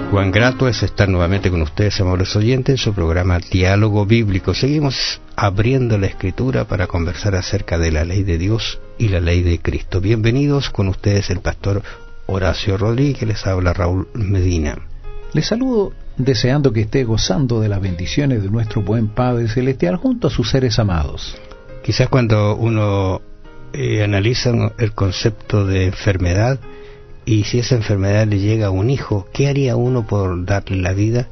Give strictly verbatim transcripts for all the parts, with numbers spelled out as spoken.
Cuán grato es estar nuevamente con ustedes, amables oyentes, en su programa Diálogo Bíblico. Seguimos abriendo la Escritura para conversar acerca de la ley de Dios y la ley de Cristo. Bienvenidos con ustedes el pastor Horacio Rodríguez, les habla Raúl Medina. Les saludo deseando que esté gozando de las bendiciones de nuestro buen Padre Celestial junto a sus seres amados. Quizás cuando uno eh, analiza el concepto de enfermedad, y si esa enfermedad le llega a un hijo, ¿qué haría uno por darle la vida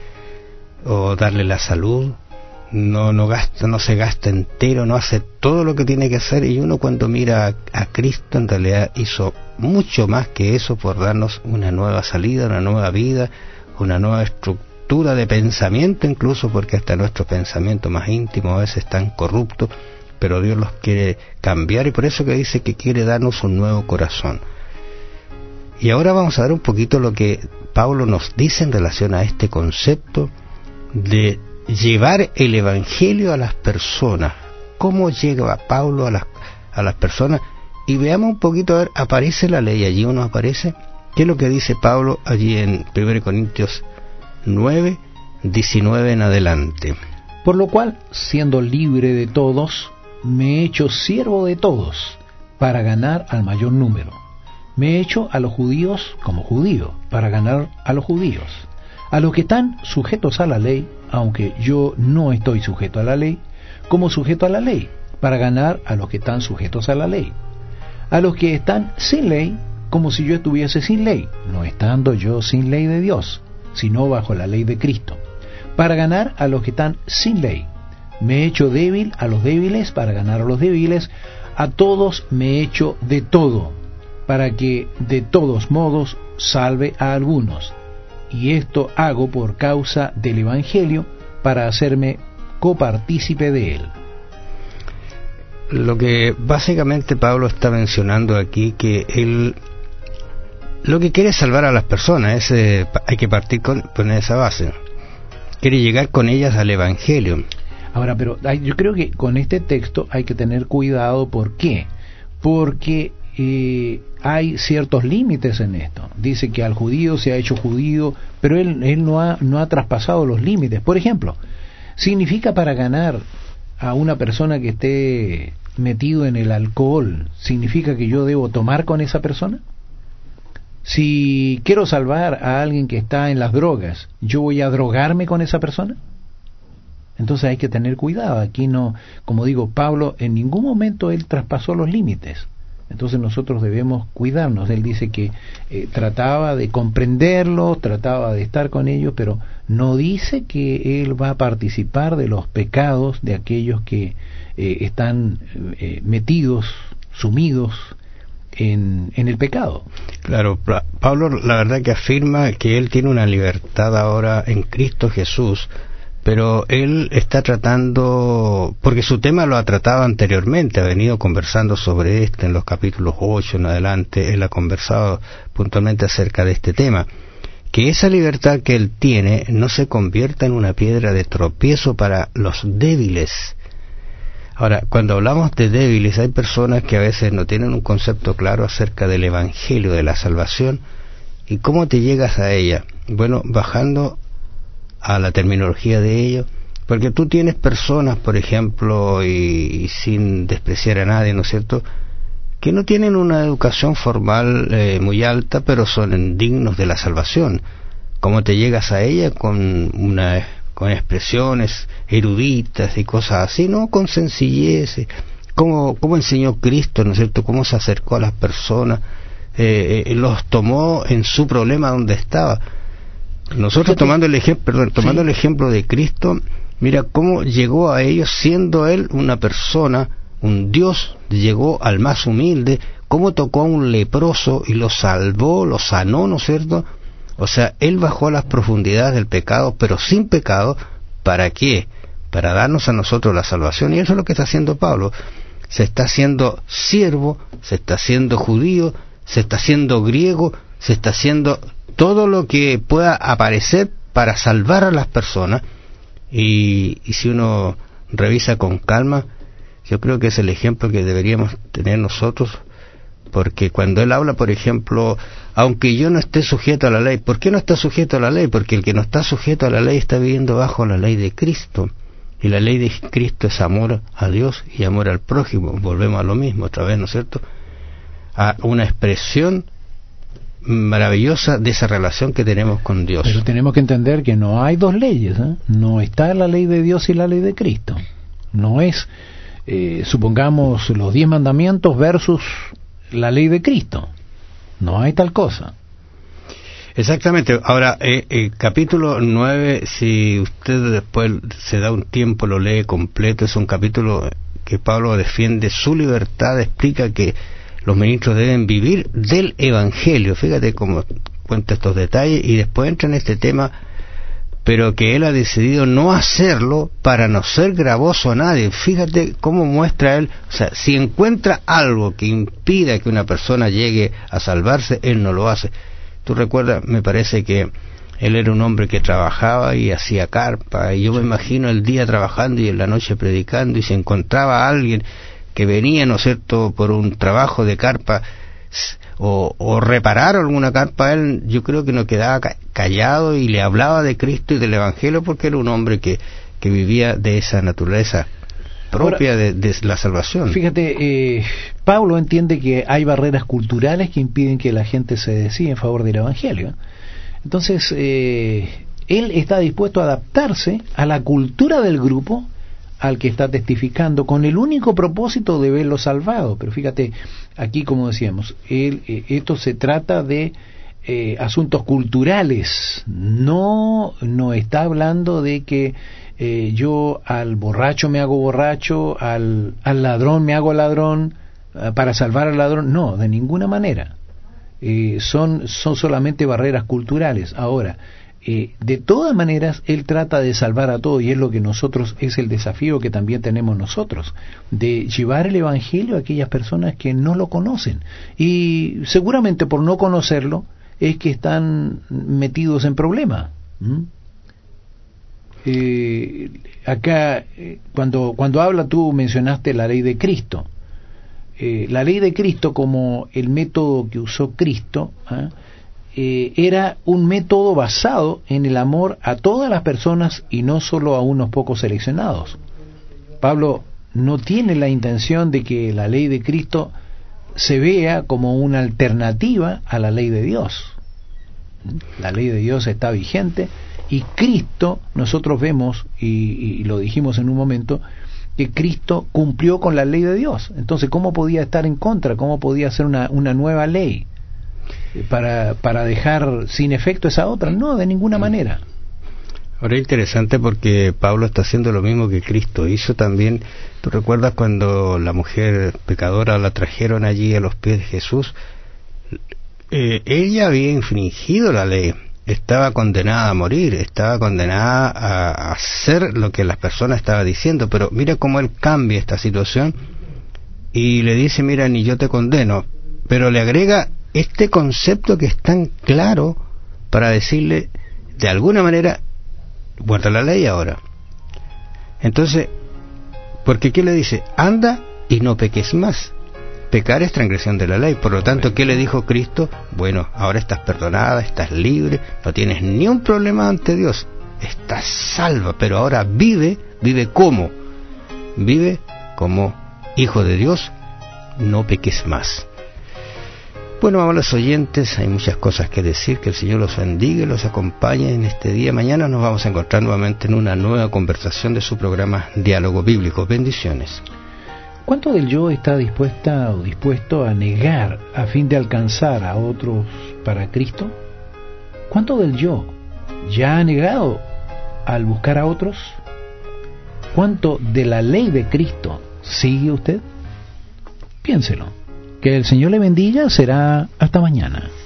o darle la salud? No, no gasta, no se gasta entero, no hace todo lo que tiene que hacer, y uno cuando mira a, a Cristo en realidad hizo mucho más que eso por darnos una nueva salida, una nueva vida, una nueva estructura de pensamiento incluso, porque hasta nuestros pensamientos más íntimos a veces están corruptos, pero Dios los quiere cambiar, y por eso que dice que quiere darnos un nuevo corazón. Y ahora vamos a ver un poquito lo que Pablo nos dice en relación a este concepto de llevar el Evangelio a las personas. ¿Cómo llega Pablo a las, a las personas? Y veamos un poquito, a ver, aparece la ley allí o no aparece. ¿Qué es lo que dice Pablo allí en primera Corintios nueve, diecinueve en adelante? Por lo cual, siendo libre de todos, me he hecho siervo de todos, para ganar al mayor número. Me he hecho a los judíos como judío, para ganar a los judíos. A los que están sujetos a la ley, aunque yo no estoy sujeto a la ley, como sujeto a la ley, para ganar a los que están sujetos a la ley. A los que están sin ley, como si yo estuviese sin ley, no estando yo sin ley de Dios, sino bajo la ley de Cristo, para ganar a los que están sin ley. Me he hecho débil a los débiles, para ganar a los débiles. A todos me he hecho de todo, para que de todos modos salve a algunos. Y esto hago por causa del Evangelio, para hacerme copartícipe de él. Lo que básicamente Pablo está mencionando aquí, que él lo que quiere es salvar a las personas, es, eh, hay que partir con, con esa base. Quiere llegar con ellas al Evangelio. Ahora, pero hay, yo creo que con este texto hay que tener cuidado. ¿Por qué? Porque eh, hay ciertos límites en esto. Dice que al judío se ha hecho judío, pero él, él no ha, no ha traspasado los límites. Por ejemplo, significa para ganar a una persona que esté metido en el alcohol, ¿significa que yo debo tomar con esa persona? Si quiero salvar a alguien que está en las drogas, ¿yo voy a drogarme con esa persona? Entonces hay que tener cuidado. Aquí no, como digo, Pablo en ningún momento él traspasó los límites. Entonces nosotros debemos cuidarnos. Él dice que eh, trataba de comprenderlos, trataba de estar con ellos, pero no dice que él va a participar de los pecados de aquellos que eh, están eh, metidos, sumidos en, en el pecado. Claro, Pablo la verdad que afirma que él tiene una libertad ahora en Cristo Jesús, pero él está tratando, porque su tema lo ha tratado anteriormente, ha venido conversando sobre este en los capítulos ocho en adelante, él ha conversado puntualmente acerca de este tema, que esa libertad que él tiene no se convierta en una piedra de tropiezo para los débiles. Ahora, cuando hablamos de débiles, hay personas que a veces no tienen un concepto claro acerca del Evangelio, de la salvación, y cómo te llegas a ella. Bueno, bajando a la terminología de ello, porque tú tienes personas, por ejemplo, y, y sin despreciar a nadie, ¿no es cierto?, que no tienen una educación formal eh, muy alta, pero son dignos de la salvación. ¿Cómo te llegas a ella? Con una con expresiones eruditas y cosas así, ¿no? Con sencillez. ¿Cómo, cómo enseñó Cristo, ¿no es cierto?, cómo se acercó a las personas, eh, eh, los tomó en su problema donde estaba. Nosotros tomando el ejemplo, perdón, tomando sí. el ejemplo de Cristo, mira cómo llegó a ellos siendo él una persona, un Dios, llegó al más humilde, cómo tocó a un leproso y lo salvó, lo sanó, ¿no es cierto? O sea, él bajó a las profundidades del pecado, pero sin pecado. ¿Para qué? Para darnos a nosotros la salvación. Y eso es lo que está haciendo Pablo. Se está haciendo siervo, se está haciendo judío, se está haciendo griego, se está haciendo todo lo que pueda aparecer para salvar a las personas. Y, y si uno revisa con calma, yo creo que es el ejemplo que deberíamos tener nosotros porque cuando él habla, por ejemplo, aunque yo no esté sujeto a la ley, ¿por qué no está sujeto a la ley? Porque el que no está sujeto a la ley está viviendo bajo la ley de Cristo, y la ley de Cristo es amor a Dios y amor al prójimo. Volvemos a lo mismo otra vez, ¿no es cierto?, a una expresión maravillosa de esa relación que tenemos con Dios. Pero tenemos que entender que no hay dos leyes, ¿eh? No está la ley de Dios y la ley de Cristo. No es, eh, supongamos, los diez mandamientos versus la ley de Cristo. No hay tal cosa. Exactamente. Ahora, eh, eh, capítulo nueve, si usted después se da un tiempo, lo lee completo, es un capítulo que Pablo defiende su libertad, explica que los ministros deben vivir del Evangelio. Fíjate cómo cuenta estos detalles, y después entra en este tema, pero que él ha decidido no hacerlo para no ser gravoso a nadie. Fíjate cómo muestra él, o sea, si encuentra algo que impida que una persona llegue a salvarse, él no lo hace. Tú recuerdas, me parece que él era un hombre que trabajaba y hacía carpa, y yo me imagino el día trabajando y en la noche predicando, y se encontraba a alguien que venía, ¿no es cierto?, por un trabajo de carpa, o, o reparar alguna carpa, él yo creo que no quedaba ca- callado y le hablaba de Cristo y del Evangelio, porque era un hombre que, que vivía de esa naturaleza propia. Ahora, de, de la salvación. Fíjate, eh, Pablo entiende que hay barreras culturales que impiden que la gente se decida en favor del Evangelio. Entonces, eh, él está dispuesto a adaptarse a la cultura del grupo al que está testificando, con el único propósito de verlo salvado. Pero fíjate, aquí como decíamos, él, eh, esto se trata de eh, asuntos culturales, no, no está hablando de que eh, yo al borracho me hago borracho, al, al ladrón me hago ladrón, uh, para salvar al ladrón, no, de ninguna manera. Eh, son, son solamente barreras culturales. Ahora, Eh, de todas maneras, él trata de salvar a todos, y es lo que nosotros, es el desafío que también tenemos nosotros, de llevar el Evangelio a aquellas personas que no lo conocen, y seguramente por no conocerlo es que están metidos en problemas. ¿Mm? Eh, acá, eh, cuando, cuando habla, tú mencionaste la ley de Cristo. Eh, la ley de Cristo, como el método que usó Cristo, ¿eh? Eh, era un método basado en el amor a todas las personas y no solo a unos pocos seleccionados. Pablo no tiene la intención de que la ley de Cristo se vea como una alternativa a la ley de Dios. La ley de Dios está vigente, y Cristo, nosotros vemos, y, y lo dijimos en un momento, que Cristo cumplió con la ley de Dios. Entonces, ¿cómo podía estar en contra? ¿Cómo podía hacer una, una nueva ley para, para dejar sin efecto esa otra? No, de ninguna manera. Ahora es interesante porque Pablo está haciendo lo mismo que Cristo hizo también. ¿Tú recuerdas cuando la mujer pecadora la trajeron allí a los pies de Jesús? Eh, ella había infringido la ley, estaba condenada a morir, estaba condenada a, a hacer lo que las personas estaban diciendo, pero mira cómo él cambia esta situación y le dice, mira, ni yo te condeno, pero le agrega este concepto que es tan claro para decirle, de alguna manera, guarda la ley ahora. Entonces, porque ¿qué le dice? Anda y no peques más. Pecar es transgresión de la ley. Por lo tanto, ¿qué le dijo Cristo? Bueno, ahora estás perdonada, estás libre, no tienes ni un problema ante Dios, estás salva, pero ahora vive, vive como, vive como hijo de Dios, no peques más. Bueno, amables oyentes, hay muchas cosas que decir, que el Señor los bendiga y los acompañe en este día. Mañana nos vamos a encontrar nuevamente en una nueva conversación de su programa Diálogo Bíblico. Bendiciones. ¿Cuánto del yo está dispuesta o dispuesto a negar a fin de alcanzar a otros para Cristo? ¿Cuánto del yo ya ha negado al buscar a otros? ¿Cuánto de la ley de Cristo sigue usted? Piénselo. Que el Señor le bendiga. Será hasta mañana.